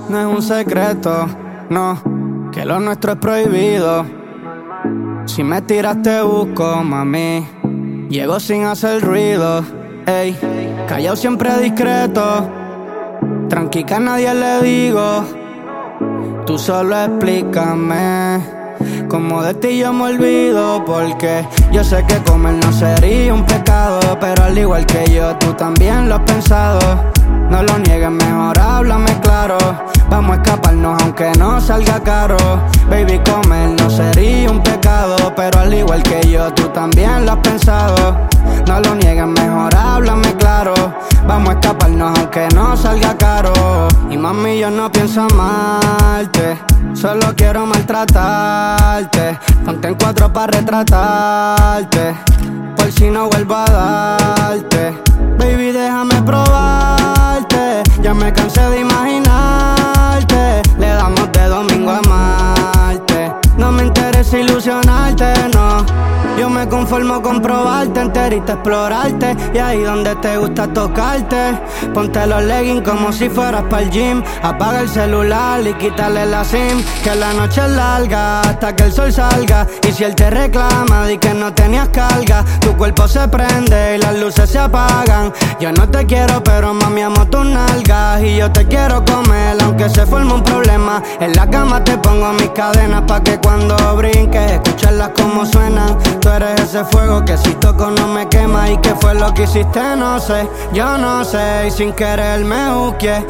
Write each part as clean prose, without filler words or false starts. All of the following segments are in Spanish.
No es un secreto, no, que lo nuestro es prohibido. Si me tiras te busco, mami. Llego sin hacer ruido, ey. Callado siempre discreto. Tranqui que a nadie le digo. Tú solo explícame cómo de ti yo me olvido. Porque yo sé que comer no sería un pecado, pero al igual que yo, tú también lo has pensado. No lo niegues, mejor háblame claro. Vamos a escaparnos aunque no salga caro. Baby, comer no sería un pecado, pero al igual que yo, tú también lo has pensado. No lo niegues, mejor háblame claro. Vamos a escaparnos aunque no salga caro. Y mami, yo no pienso amarte, solo quiero maltratarte. Ponte en cuatro pa' retratarte, por si no vuelvo a darte. Baby, déjame probarte, ya me cansé de imaginarte. Le damos de domingo a martes. No me interesa ilusionarte, no. Yo me conformo con probarte, enterita explorarte. Y ahí donde te gusta tocarte. Ponte los leggings como si fueras pa'l gym. Apaga el celular y quítale la SIM. Que la noche es larga hasta que el sol salga. Y si él te reclama, di que no tenías carga. Tu cuerpo se prende y las luces se apagan. Yo no te quiero, pero mami amo tus nalgas. Y yo te quiero comer, aunque se forme un problema. En la cama te pongo mis cadenas pa' que cuando brinques escucharlas como suenan. Tú eres ese fuego que si toco no me quema. ¿Y qué fue lo que hiciste? No sé, yo no sé. Y sin querer me juzgué.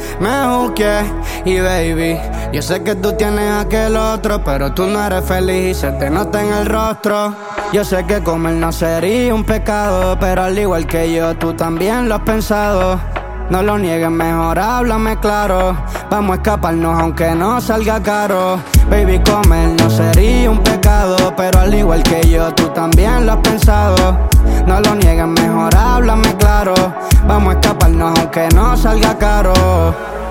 Y baby, yo sé que tú tienes aquel otro, pero tú no eres feliz y se te nota en el rostro. Yo sé que comer no sería un pecado, pero al igual que yo, tú también lo has pensado. No lo niegues, mejor háblame claro. Vamos a escaparnos aunque no salga caro. Baby, comer no sería un pecado, pero al igual que yo, tú también lo has pensado. No lo niegues, mejor háblame claro. Vamos a escaparnos aunque no salga caro.